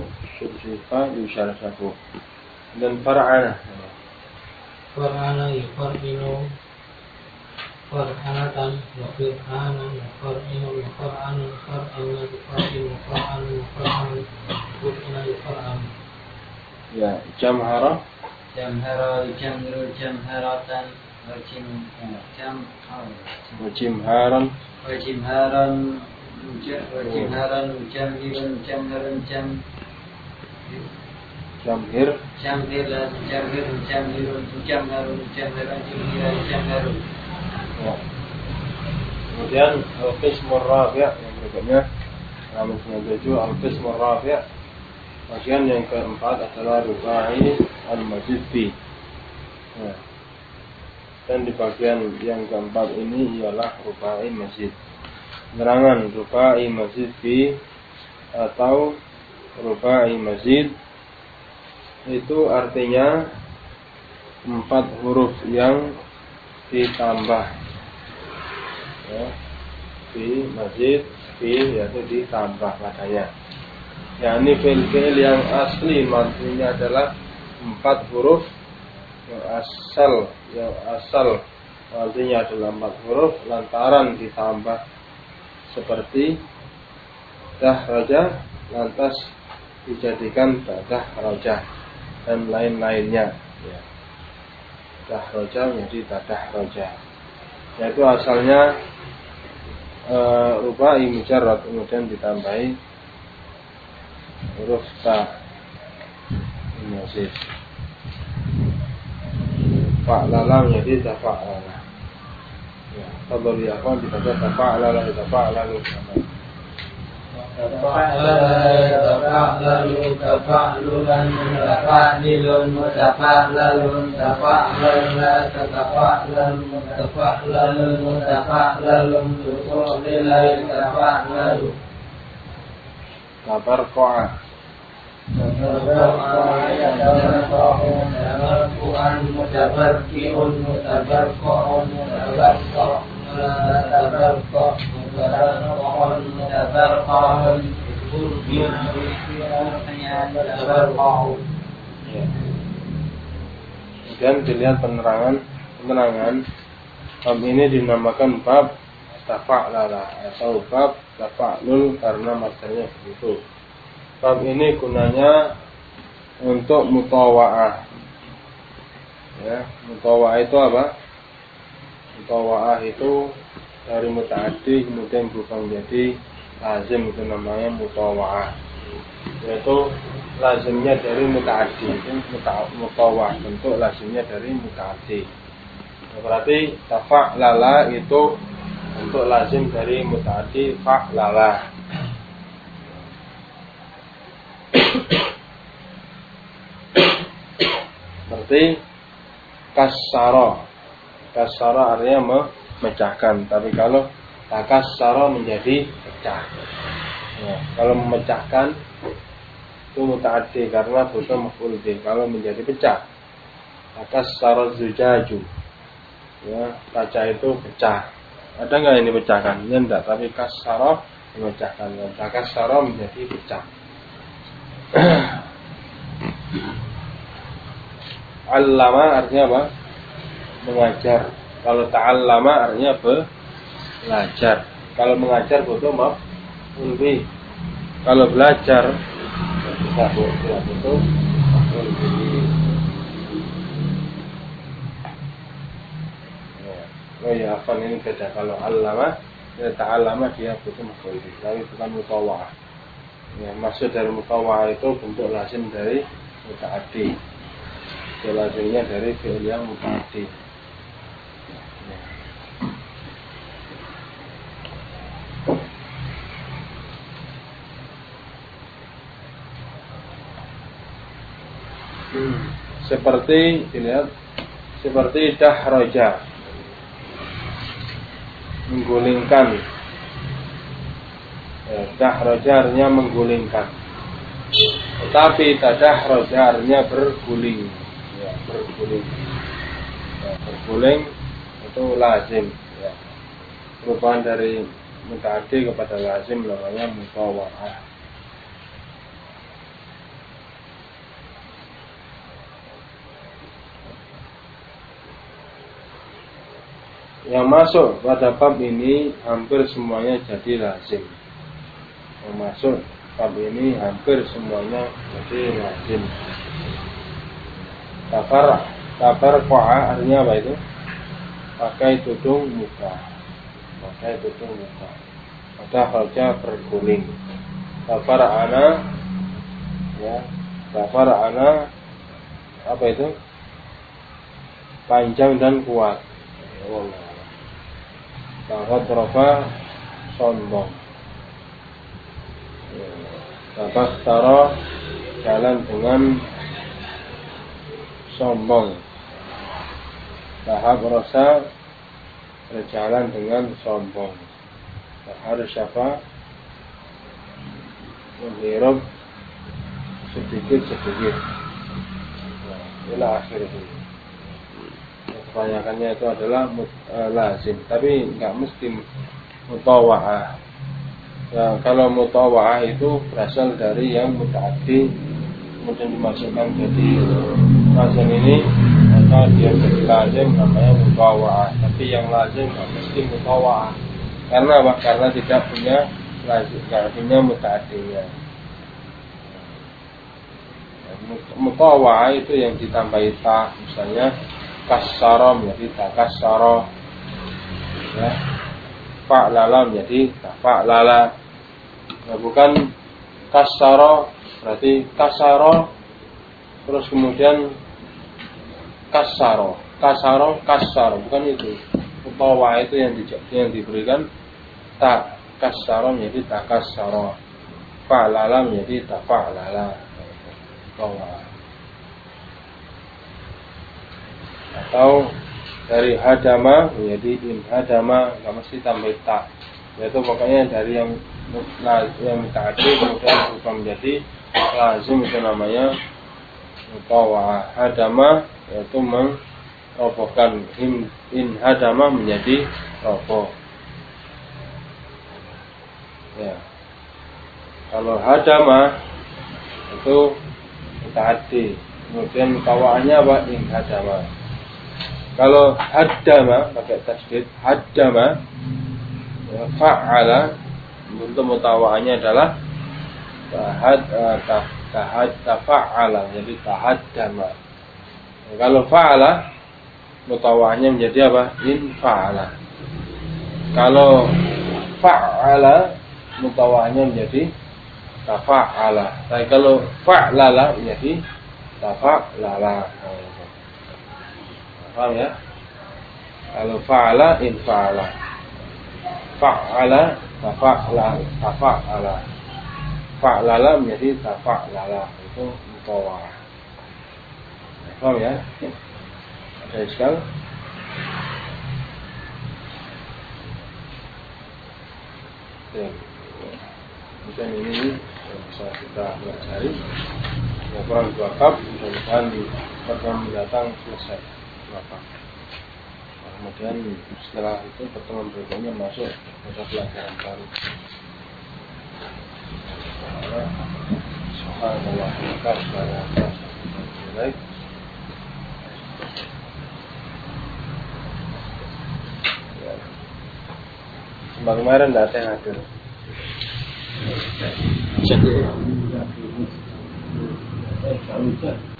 dan far'ana yufar'inu far'anatan wa fir'anan wa far'inu wa far'anun far'anun yufar'inu wa far'anun wa far'anun bur'ina yufar'an ya jamhara yujamhiru jamharatan wa jimharan jamhir ya. Kemudian al-qismur rabi' yang berikutnya Alamat 97 al-qismur rabi' bagian yang keempat adalah rubai al-mazid fi ya. Dan di bagian yang keempat ini ialah rubai mazid. Penerangan rubai mazid fi atau rubai mazid itu artinya 4 huruf yang ditambah ya, fi mazid fi yaitu ditambah padanya. Yakni fi'il yang asli maksudnya adalah 4 huruf yang asal artinya adalah 4 huruf lantaran ditambah seperti dahraja lantas dijadikan dahraja dan lain-lainnya ya. Dahraja menjadi dahraja yaitu asalnya rubai mujarrad kemudian ditambahi huruf ta masih fa'lala menjadi tafa'lala ya kalau di akhwan dibaca tafa'lala tafa'lalu tafa'lalu tafa'lulan tafa'lilun tafa'lalun tafa'lala tafa'lalu tafa'lalun tafa'lalun tuqlilai tafa'lalu tabarqa'a tabarqa'un mutabarqi'un mutabarqa'un mutabarqa' tabarqa' Barokahun mutabarokahun Barokahun. Kemudian dilihat penerangan bab ini dinamakan bab tafa'lala atau bab tafa'lul karena masdarnya begitu. Bab ini gunanya untuk mutawa'ah. Ya, mutawa'ah itu apa? Mutawa'ah itu dari muta'addi kemudian berubah menjadi lazim, itu namanya mutawa'ah. Yaitu lazimnya dari muta'addi, itu mutawa'ah, bentuk lazimnya dari muta'addi. Berarti tafa'lala itu bentuk lazim dari muta'addi fa'lala. Berarti kasara artinya memecahkan. Tapi kalau takassara menjadi pecah. Ya, kalau memecahkan itu muta'addi karena butuh maf'ul bih. Kalau menjadi pecah, takassara zujaju. Ya, kaca itu pecah. Ada nggak ini pecahkan? Ya enggak. Tapi kasara memecahkan. Takassara menjadi pecah. Allama artinya apa? Mengajar. Kalau ta'allama artinya belajar. Kalau mengajar butuh maf'ul bih. Kalau belajar tidak butuh maf'ul bih. Oh ya, afan ini beda. Kalau allama, ya ta'allama dia butuh maf'ul bih. Tapi bukan mutawa'ah. Ya, maksud dari mutawa'ah itu bentuk lazim dari muta'addi. Lazimnya dari fi'il yang muta'addi. Seperti dilihat, seperti dahraja, menggulingkan. Ya, dahraja artinya menggulingkan. Tetapi tadahraja artinya berguling. Ya, berguling. Ya, berguling itu lazim. Ya. Perubahan dari muta'addi kepada lazim namanya mutawa'ah. Yang masuk pada bab ini hampir semuanya jadi lazim. Yang masuk bab ini hampir semuanya jadi lazim. Tafarqa'a artinya apa itu? Pakai tudung muka. Pakai tudung muka. Tadahraja berguling. Tafar'ana, ya. Tafar'ana apa itu? Panjang dan kuat. Allah. Taghadrofa sombong. Tabahtara jalan dengan sombong. Tahab rasa berjalan dengan sombong. Tahar syafa menghirup sedikit-sedikit. Inilah akhirnya. Kebanyakannya itu adalah lazim, tapi nggak mesti mutawa'ah. Ya, kalau mutawa'ah itu berasal dari yang muta'addi kemudian dimasukkan jadi lazim ini, maka dia jadi lazim namanya mutawa'ah. Tapi yang lazim nggak mesti mutawa'ah. Karena apa? Karena tidak punya lazim, nggak punya muta'addinya. Mutawa'ah itu yang ditambahi ta, misalnya kassara menjadi takassara, ya. Fa'lala menjadi tafa'lala. Nah, bukan kassara berarti kassara terus kemudian kassara, bukan itu. Mutawa'ah itu yang diberikan ta, kassara menjadi takassara, fa'lala menjadi tafa'lala. Mutawa'ah. Atau dari hadama menjadi inhadama, nggak mesti tambah ta. Yaitu pokoknya dari yang muta'addi kemudian berubah menjadi lazim, itu namanya mutawa'ah. Hadama yaitu merobohkan, inhadama menjadi roboh. Ya. Kalau hadama itu mutaaddi. Kemudian mutawaannya apa? In hadama. Kalau hadama pakai tasdid, hadama ya, fa'ala untuk mutawaannya adalah tafa'ala, jadi tahaddama. Kalau fa'ala mutawaannya menjadi apa? In fa'ala. Kalau fa'ala mutawaannya menjadi tafa'ala. Tapi kalau fa'lala menjadi tafa'lala. Paham ya? Kalau fa'ala in fa'ala. Fa'ala tafa'ala. Fa'lala menjadi tafa'lala. Itu mutawa'ah. Paham ya? Ada iskal? Kemudian ini bisa kita pelajari. Ya, kurang 2 bab. Mudah-mudahan di pertemuan mendatang selesai 2 bab. Kemudian setelah itu pertemuan berikutnya masuk pada pelajaran baru. Subhanallah, baik. Sembang kemarin tidak ada yang hadir. Jadi,